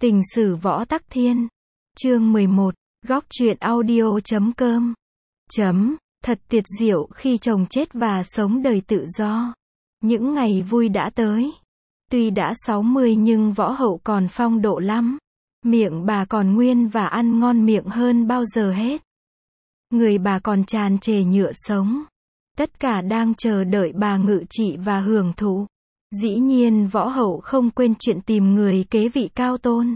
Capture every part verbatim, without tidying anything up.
Tình sử Võ Tắc Thiên. Chương mười một. Góc truyện audio chấm com. Chấm. Thật tuyệt diệu khi chồng chết và sống đời tự do. Những ngày vui đã tới. Tuy đã sáu mươi nhưng Võ Hậu còn phong độ lắm. Miệng bà còn nguyên và ăn ngon miệng hơn bao giờ hết. Người bà còn tràn trề nhựa sống. Tất cả đang chờ đợi bà ngự trị và hưởng thụ. Dĩ nhiên Võ Hậu không quên chuyện tìm người kế vị cao tôn.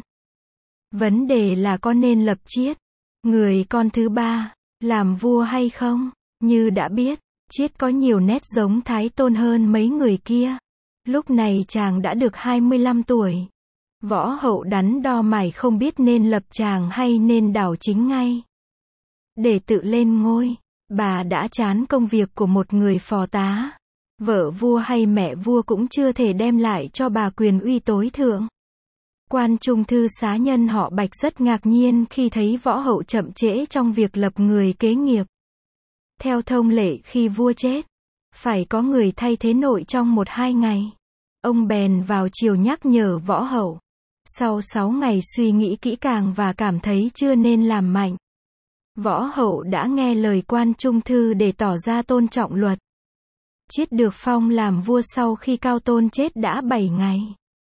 Vấn đề là có nên lập Chiết, người con thứ ba, làm vua hay không? Như đã biết, Chiết có nhiều nét giống Thái Tôn hơn mấy người kia. Lúc này chàng đã được hai mươi lăm tuổi. Võ Hậu đắn đo mải không biết nên lập chàng hay nên đảo chính ngay. Để tự lên ngôi, bà đã chán công việc của một người phò tá. Vợ vua hay mẹ vua cũng chưa thể đem lại cho bà quyền uy tối thượng. Quan trung thư xá nhân họ Bạch rất ngạc nhiên khi thấy Võ Hậu chậm trễ trong việc lập người kế nghiệp. Theo thông lệ khi vua chết, phải có người thay thế nội trong một hai ngày. Ông bèn vào chiều nhắc nhở Võ Hậu. Sau sáu ngày suy nghĩ kỹ càng và cảm thấy chưa nên làm mạnh, Võ Hậu đã nghe lời quan trung thư để tỏ ra tôn trọng luật. Chiết được phong làm vua sau khi Cao Tôn chết đã bảy ngày.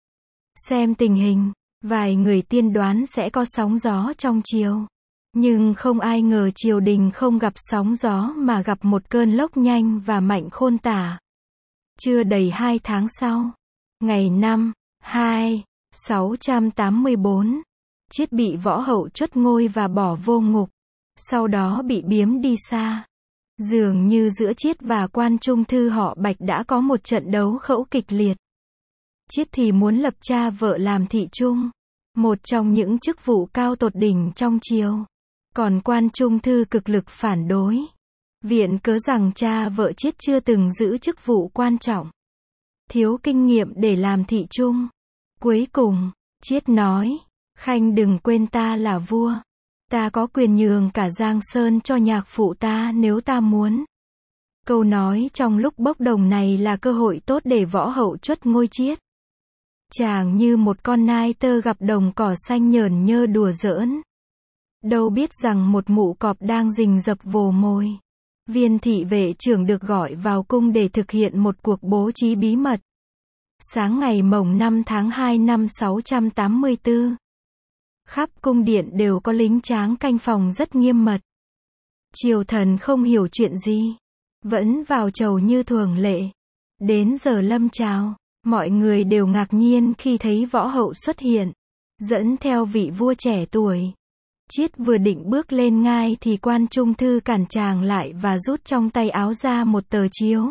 Xem tình hình, vài người tiên đoán sẽ có sóng gió trong triều. Nhưng không ai ngờ triều đình không gặp sóng gió mà gặp một cơn lốc nhanh và mạnh khôn tả. Chưa đầy hai tháng sau, ngày năm, hai, sáu trăm tám mươi bốn, Chiết bị Võ Hậu truất ngôi và bỏ vô ngục. Sau đó bị biếm đi xa. Dường như giữa Chiết và quan trung thư họ Bạch đã có một trận đấu khẩu kịch liệt. Chiết thì muốn lập cha vợ làm thị trung, một trong những chức vụ cao tột đỉnh trong triều. Còn quan trung thư cực lực phản đối. Viện cớ rằng cha vợ Chiết chưa từng giữ chức vụ quan trọng, thiếu kinh nghiệm để làm thị trung. Cuối cùng, Chiết nói, Khanh đừng quên ta là vua. Ta có quyền nhường cả Giang Sơn cho nhạc phụ ta nếu ta muốn. Câu nói trong lúc bốc đồng này là cơ hội tốt để Võ Hậu truất ngôi Chiết. Chàng như một con nai tơ gặp đồng cỏ xanh nhởn nhơ đùa giỡn. Đâu biết rằng một mụ cọp đang rình rập vồ mồi. Viên thị vệ trưởng được gọi vào cung để thực hiện một cuộc bố trí bí mật. Sáng ngày mồng năm tháng hai năm sáu trăm tám mươi tư. Khắp cung điện đều có lính tráng canh phòng rất nghiêm mật. Triều thần không hiểu chuyện gì, vẫn vào chầu như thường lệ. Đến giờ lâm chào, mọi người đều ngạc nhiên khi thấy Võ Hậu xuất hiện, dẫn theo vị vua trẻ tuổi. Chiết vừa định bước lên ngai thì quan trung thư cản chàng lại và rút trong tay áo ra một tờ chiếu.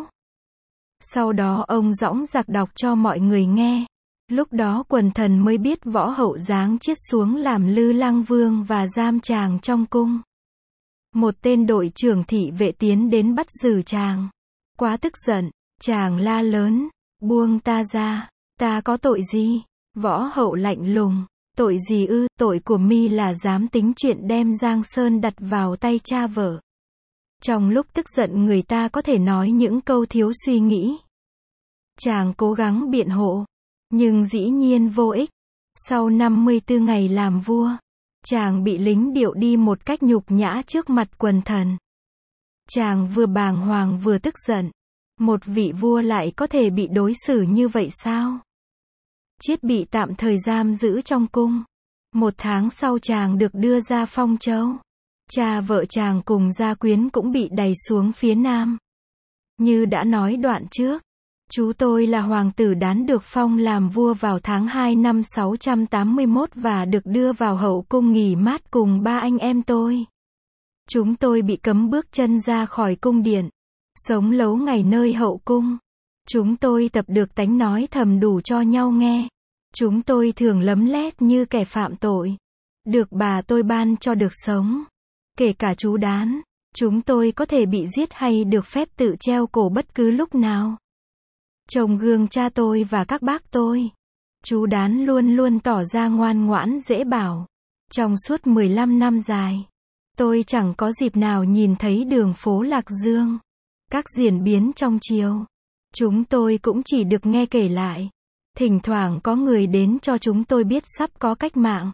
Sau đó ông dõng dạc đọc cho mọi người nghe. Lúc đó quần thần mới biết Võ Hậu giáng Chiết xuống làm Lư Lăng Vương và giam chàng trong cung. Một tên đội trưởng thị vệ tiến đến bắt giữ chàng. Quá tức giận, chàng la lớn, buông ta ra, ta có tội gì? Võ Hậu lạnh lùng, tội gì ư? Tội của mi là dám tính chuyện đem Giang Sơn đặt vào tay cha vợ. Trong lúc tức giận người ta có thể nói những câu thiếu suy nghĩ. Chàng cố gắng biện hộ, nhưng dĩ nhiên vô ích. Sau năm mươi tư ngày làm vua, chàng bị lính điệu đi một cách nhục nhã trước mặt quần thần. Chàng vừa bàng hoàng vừa tức giận. Một vị vua lại có thể bị đối xử như vậy sao? Chiết bị tạm thời giam giữ trong cung. Một tháng sau chàng được đưa ra Phong Châu. Cha vợ chàng cùng gia quyến cũng bị đày xuống phía nam. Như đã nói đoạn trước, chú tôi là hoàng tử Đán được phong làm vua vào tháng hai năm sáu trăm tám mươi mốt và được đưa vào hậu cung nghỉ mát cùng ba anh em tôi. Chúng tôi bị cấm bước chân ra khỏi cung điện, sống lấu ngày nơi hậu cung. Chúng tôi tập được tánh nói thầm đủ cho nhau nghe. Chúng tôi thường lấm lét như kẻ phạm tội. Được bà tôi ban cho được sống. Kể cả chú Đán, chúng tôi có thể bị giết hay được phép tự treo cổ bất cứ lúc nào. Trông gương cha tôi và các bác tôi, chú Đán luôn luôn tỏ ra ngoan ngoãn dễ bảo. Trong suốt mười lăm năm dài, tôi chẳng có dịp nào nhìn thấy đường phố Lạc Dương. Các diễn biến trong triều, chúng tôi cũng chỉ được nghe kể lại. Thỉnh thoảng có người đến cho chúng tôi biết sắp có cách mạng.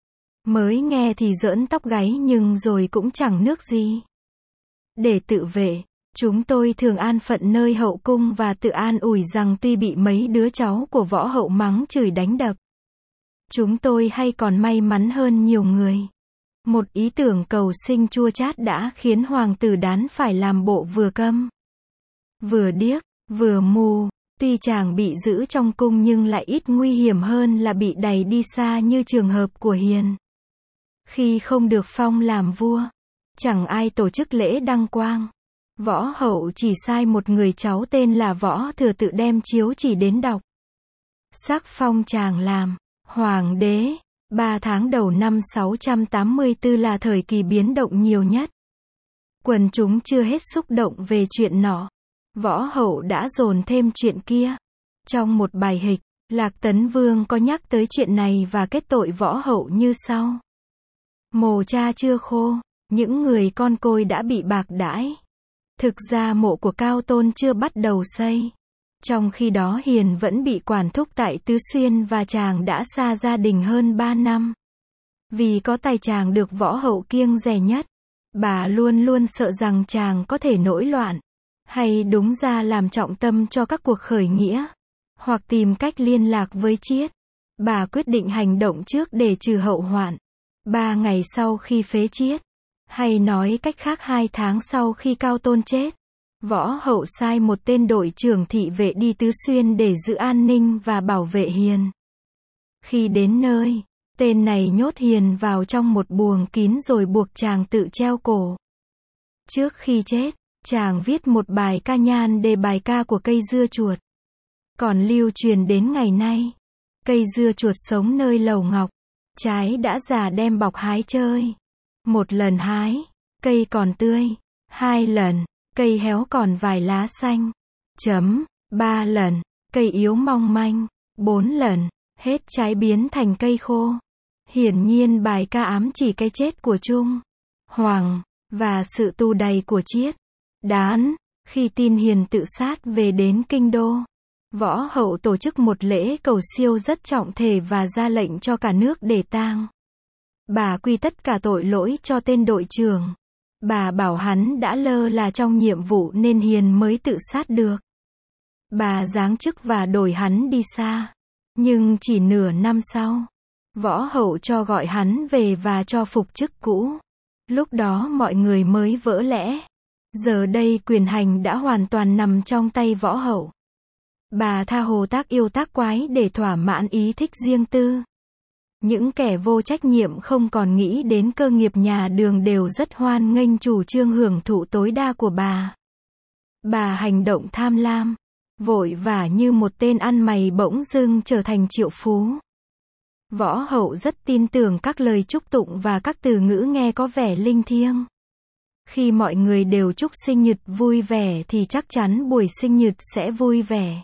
Mới nghe thì giỡn tóc gáy nhưng rồi cũng chẳng nước gì. Để tự vệ, chúng tôi thường an phận nơi hậu cung và tự an ủi rằng tuy bị mấy đứa cháu của võ hậu mắng chửi đánh đập, chúng tôi hay còn may mắn hơn nhiều người. Một ý tưởng cầu sinh chua chát đã khiến hoàng tử đán phải làm bộ vừa câm, vừa điếc, vừa mù. Tuy chàng bị giữ trong cung nhưng lại ít nguy hiểm hơn là bị đày đi xa như trường hợp của Hiền. Khi không được phong làm vua, chẳng ai tổ chức lễ đăng quang. Võ hậu chỉ sai một người cháu tên là Võ Thừa tự đem chiếu chỉ đến đọc. Sắc phong chàng làm hoàng đế. Ba tháng đầu năm sáu trăm tám mươi tư là thời kỳ biến động nhiều nhất. Quần chúng chưa hết xúc động về chuyện nọ, Võ hậu đã dồn thêm chuyện kia. Trong một bài hịch, Lạc Tấn Vương có nhắc tới chuyện này và kết tội võ hậu như sau. Mồ cha chưa khô, những người con côi đã bị bạc đãi. Thực ra mộ của Cao Tôn chưa bắt đầu xây. Trong khi đó Hiền vẫn bị quản thúc tại Tứ Xuyên và chàng đã xa gia đình hơn ba năm. Vì có tài chàng được võ hậu kiêng dè nhất. Bà luôn luôn sợ rằng chàng có thể nổi loạn, hay đúng ra làm trọng tâm cho các cuộc khởi nghĩa, hoặc tìm cách liên lạc với Chiết. Bà quyết định hành động trước để trừ hậu hoạn. Ba ngày sau khi phế Chiết, hay nói cách khác hai tháng sau khi Cao Tôn chết, võ hậu sai một tên đội trưởng thị vệ đi Tứ Xuyên để giữ an ninh và bảo vệ Hiền. Khi đến nơi, tên này nhốt Hiền vào trong một buồng kín rồi buộc chàng tự treo cổ. Trước khi chết, chàng viết một bài ca nhan đề bài ca của cây dưa chuột, còn lưu truyền đến ngày nay. Cây dưa chuột sống nơi lầu ngọc, trái đã già đem bọc hái chơi. Một lần hái, cây còn tươi. Hai lần, cây héo còn vài lá xanh. Chấm. Ba lần, cây yếu mong manh. Bốn lần, hết trái biến thành cây khô. Hiển nhiên bài ca ám chỉ cái chết của Trung Hoàng và sự tù đày của Chiết. Đán, khi tin Hiền tự sát về đến kinh đô, võ hậu tổ chức một lễ cầu siêu rất trọng thể và ra lệnh cho cả nước để tang. Bà quy tất cả tội lỗi cho tên đội trưởng. Bà bảo hắn đã lơ là trong nhiệm vụ nên Hiền mới tự sát được. Bà giáng chức và đổi hắn đi xa. Nhưng chỉ nửa năm sau, võ hậu cho gọi hắn về và cho phục chức cũ. Lúc đó mọi người mới vỡ lẽ. Giờ đây quyền hành đã hoàn toàn nằm trong tay võ hậu. Bà tha hồ tác yêu tác quái để thỏa mãn ý thích riêng tư. Những kẻ vô trách nhiệm không còn nghĩ đến cơ nghiệp nhà Đường đều rất hoan nghênh chủ trương hưởng thụ tối đa của bà. Bà hành động tham lam, vội vã như một tên ăn mày bỗng dưng trở thành triệu phú. Võ hậu rất tin tưởng các lời chúc tụng và các từ ngữ nghe có vẻ linh thiêng. Khi mọi người đều chúc sinh nhật vui vẻ thì chắc chắn buổi sinh nhật sẽ vui vẻ.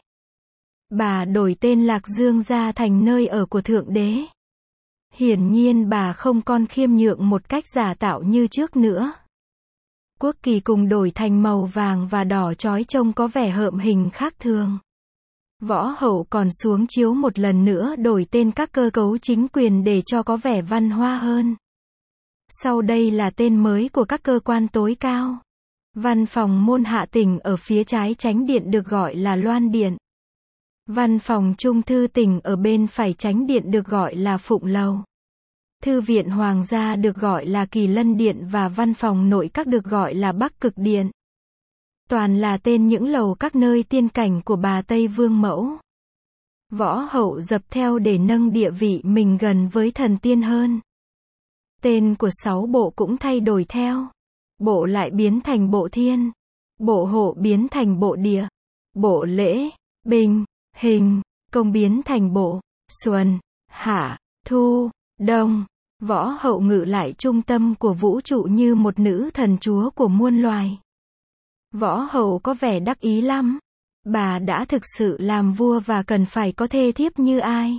Bà đổi tên Lạc Dương ra thành nơi ở của Thượng Đế. Hiển nhiên bà không còn khiêm nhượng một cách giả tạo như trước nữa. Quốc kỳ cùng đổi thành màu vàng và đỏ chói trông có vẻ hợm hình khác thường. Võ hậu còn xuống chiếu một lần nữa đổi tên các cơ cấu chính quyền để cho có vẻ văn hoa hơn. Sau đây là tên mới của các cơ quan tối cao. Văn phòng môn hạ tỉnh ở phía trái chánh điện được gọi là Loan Điện. Văn phòng trung thư tỉnh ở bên phải chánh điện được gọi là Phụng Lầu. Thư viện Hoàng gia được gọi là Kỳ Lân Điện và văn phòng nội các được gọi là Bắc Cực Điện. Toàn là tên những lầu các nơi tiên cảnh của bà Tây Vương Mẫu. Võ hậu dập theo để nâng địa vị mình gần với thần tiên hơn. Tên của sáu bộ cũng thay đổi theo. Bộ lại biến thành Bộ Thiên. Bộ Hộ biến thành Bộ Địa. Bộ Lễ, Bình, Hình, Công biến thành Bộ Xuân, Hạ, Thu, Đông. Võ hậu ngự lại trung tâm của vũ trụ như một nữ thần chúa của muôn loài. Võ hậu có vẻ đắc ý lắm. Bà đã thực sự làm vua và cần phải có thê thiếp như ai?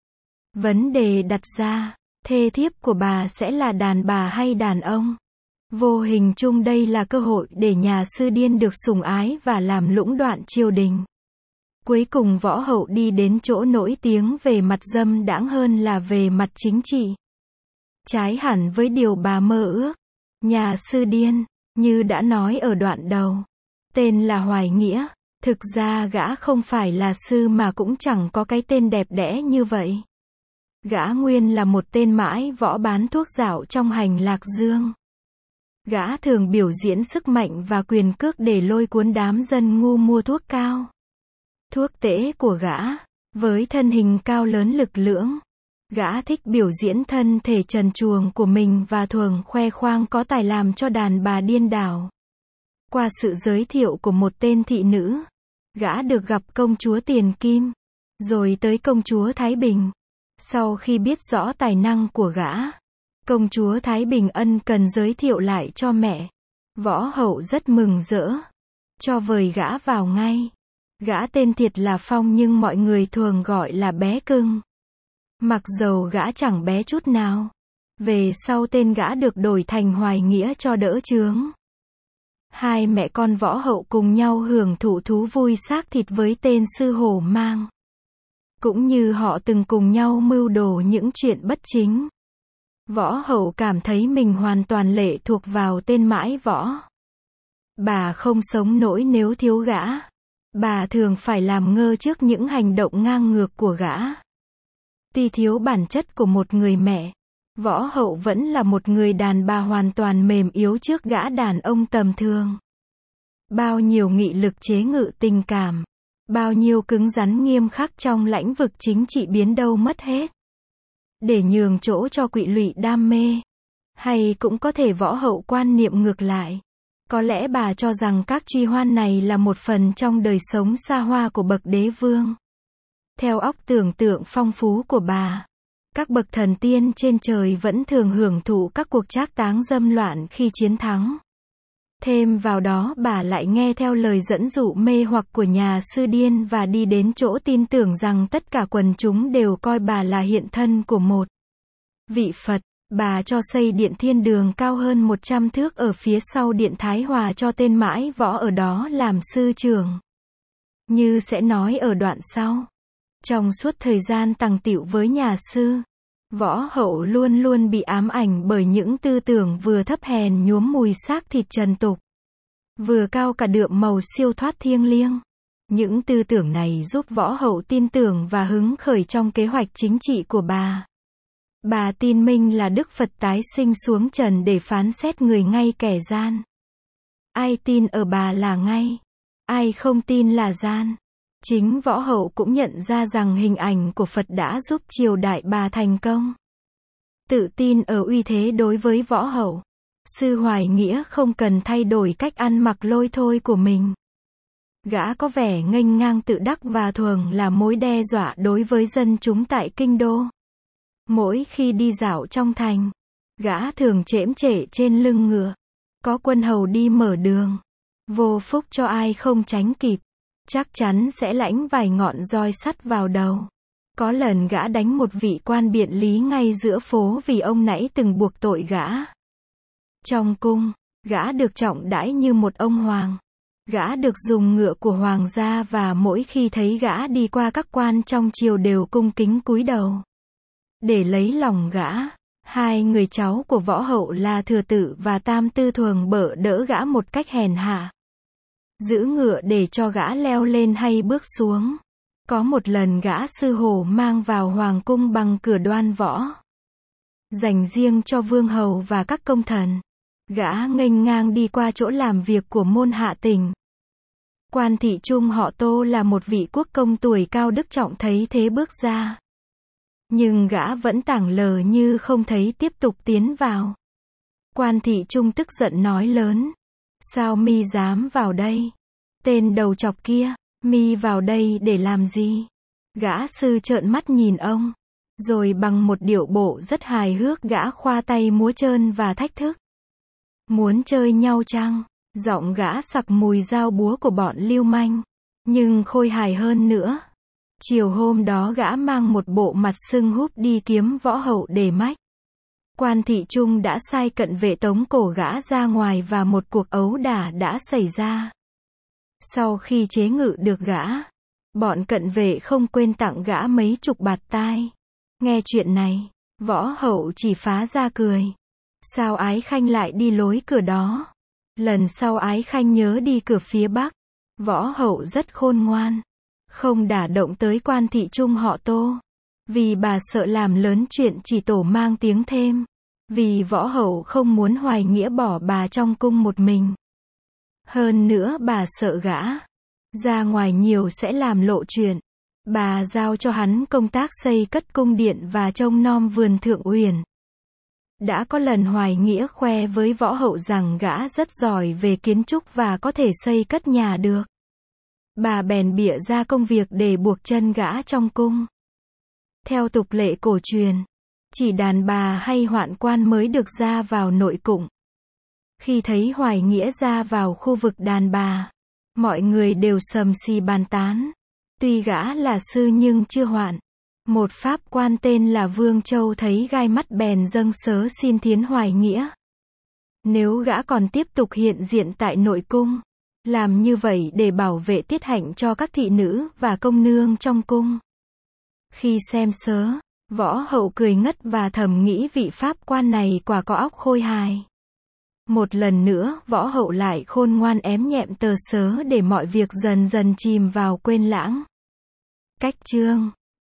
Vấn đề đặt ra, thê thiếp của bà sẽ là đàn bà hay đàn ông? Vô hình chung đây là cơ hội để nhà sư điên được sủng ái và làm lũng đoạn triều đình. Cuối cùng võ hậu đi đến chỗ nổi tiếng về mặt dâm đãng hơn là về mặt chính trị. Trái hẳn với điều bà mơ ước. Nhà sư điên, như đã nói ở đoạn đầu, tên là Hoài Nghĩa, thực ra gã không phải là sư mà cũng chẳng có cái tên đẹp đẽ như vậy. Gã nguyên là một tên mãi võ bán thuốc dạo trong hành lạc dương. Gã thường biểu diễn sức mạnh và quyền cước để lôi cuốn đám dân ngu mua thuốc cao. Thuốc tễ của gã, với thân hình cao lớn lực lưỡng, gã thích biểu diễn thân thể trần truồng của mình và thường khoe khoang có tài làm cho đàn bà điên đảo. Qua sự giới thiệu của một tên thị nữ, gã được gặp công chúa Tiền Kim, rồi tới công chúa Thái Bình. Sau khi biết rõ tài năng của gã, công chúa Thái Bình ân cần giới thiệu lại cho mẹ. Võ hậu rất mừng rỡ, cho vời gã vào ngay. Gã tên thiệt là Phong nhưng mọi người thường gọi là bé cưng. Mặc dầu gã chẳng bé chút nào. Về sau tên gã được đổi thành Hoài Nghĩa cho đỡ chướng. Hai mẹ con võ hậu cùng nhau hưởng thụ thú vui xác thịt với tên sư hổ mang. Cũng như họ từng cùng nhau mưu đồ những chuyện bất chính. Võ hậu cảm thấy mình hoàn toàn lệ thuộc vào tên mãi võ. Bà không sống nổi nếu thiếu gã. Bà thường phải làm ngơ trước những hành động ngang ngược của gã. Tuy thiếu bản chất của một người mẹ, võ hậu vẫn là một người đàn bà hoàn toàn mềm yếu trước gã đàn ông tầm thường. Bao nhiêu nghị lực chế ngự tình cảm, bao nhiêu cứng rắn nghiêm khắc trong lãnh vực chính trị biến đâu mất hết. Để nhường chỗ cho quỵ lụy đam mê. Hay cũng có thể võ hậu quan niệm ngược lại. Có lẽ bà cho rằng các truy hoan này là một phần trong đời sống xa hoa của bậc đế vương. Theo óc tưởng tượng phong phú của bà, các bậc thần tiên trên trời vẫn thường hưởng thụ các cuộc trác táng dâm loạn khi chiến thắng. Thêm vào đó bà lại nghe theo lời dẫn dụ mê hoặc của nhà sư điên và đi đến chỗ tin tưởng rằng tất cả quần chúng đều coi bà là hiện thân của một vị Phật. Bà cho xây điện thiên đường cao hơn một trăm thước ở phía sau điện Thái Hòa cho tên mãi võ ở đó làm sư trưởng. Như sẽ nói ở đoạn sau. Trong suốt thời gian tằng tịu với nhà sư, võ hậu luôn luôn bị ám ảnh bởi những tư tưởng vừa thấp hèn nhuốm mùi xác thịt trần tục, vừa cao cả đượm màu siêu thoát thiêng liêng. Những tư tưởng này giúp võ hậu tin tưởng và hứng khởi trong kế hoạch chính trị của bà. Bà tin mình là Đức Phật tái sinh xuống trần để phán xét người ngay kẻ gian. Ai tin ở bà là ngay, ai không tin là gian. Chính võ hậu cũng nhận ra rằng hình ảnh của Phật đã giúp triều đại bà thành công. Tự tin ở uy thế đối với võ hậu, sư Hoài Nghĩa không cần thay đổi cách ăn mặc lôi thôi của mình. Gã có vẻ nghênh ngang tự đắc và thường là mối đe dọa đối với dân chúng tại kinh đô. Mỗi khi đi dạo trong thành, gã thường chễm chệ trên lưng ngựa. Có quân hầu đi mở đường, vô phúc cho ai không tránh kịp, chắc chắn sẽ lãnh vài ngọn roi sắt vào đầu. Có lần gã đánh một vị quan biện lý ngay giữa phố vì ông nãy từng buộc tội gã. Trong cung, gã được trọng đãi như một ông hoàng. Gã được dùng ngựa của hoàng gia và mỗi khi thấy gã đi qua các quan trong triều đều cung kính cúi đầu. Để lấy lòng gã, hai người cháu của võ hậu là Thừa Tự và Tam Tư thường bợ đỡ gã một cách hèn hạ. Giữ ngựa để cho gã leo lên hay bước xuống. Có một lần gã sư hổ mang vào hoàng cung bằng cửa đoan võ, dành riêng cho vương hầu và các công thần. Gã nghênh ngang đi qua chỗ làm việc của môn hạ tỉnh. Quan thị trung họ Tô là một vị quốc công tuổi cao đức trọng thấy thế bước ra. Nhưng gã vẫn tảng lờ như không thấy tiếp tục tiến vào. Quan thị trung tức giận nói lớn. Sao mi dám vào đây? Tên đầu chọc kia, mi vào đây để làm gì? Gã sư trợn mắt nhìn ông. Rồi bằng một điệu bộ rất hài hước gã khoa tay múa trơn và thách thức. Muốn chơi nhau chăng? Giọng gã sặc mùi dao búa của bọn lưu manh. Nhưng khôi hài hơn nữa. Chiều hôm đó gã mang một bộ mặt sưng húp đi kiếm võ hậu để mách. Quan thị trung đã sai cận vệ tống cổ gã ra ngoài và một cuộc ấu đả đã xảy ra. Sau khi chế ngự được gã, Bọn cận vệ không quên tặng gã mấy chục bạt tai. Nghe chuyện này, Võ Hậu chỉ phá ra cười. Sao Ái Khanh lại đi lối cửa đó? Lần sau Ái Khanh nhớ đi cửa phía bắc. Võ Hậu rất khôn ngoan, không đả động tới quan thị trung họ Tô. Vì bà sợ làm lớn chuyện chỉ tổ mang tiếng thêm. Vì Võ Hậu không muốn Hoài Nghĩa bỏ bà trong cung một mình. Hơn nữa bà sợ gã ra ngoài nhiều sẽ làm lộ chuyện. Bà giao cho hắn công tác xây cất cung điện và trông nom vườn Thượng Uyển. Đã có lần Hoài Nghĩa khoe với Võ Hậu rằng gã rất giỏi về kiến trúc và có thể xây cất nhà được. Bà bèn bịa ra công việc để buộc chân gã trong cung. Theo tục lệ cổ truyền, chỉ đàn bà hay hoạn quan mới được ra vào nội cung. Khi thấy Hoài Nghĩa ra vào khu vực đàn bà, mọi người đều sầm xì bàn tán. Tuy gã là sư nhưng chưa hoạn. Một pháp quan tên là Vương Châu thấy gai mắt bèn dâng sớ xin thiến Hoài Nghĩa. Nếu gã còn tiếp tục hiện diện tại nội cung, làm như vậy để bảo vệ tiết hạnh cho các thị nữ và công nương trong cung. Khi xem sớ, Võ Hậu cười ngất và thầm nghĩ vị pháp quan này quả có óc khôi hài. Một lần nữa, Võ Hậu lại khôn ngoan ém nhẹm tờ sớ để mọi việc dần dần chìm vào quên lãng. Cách chương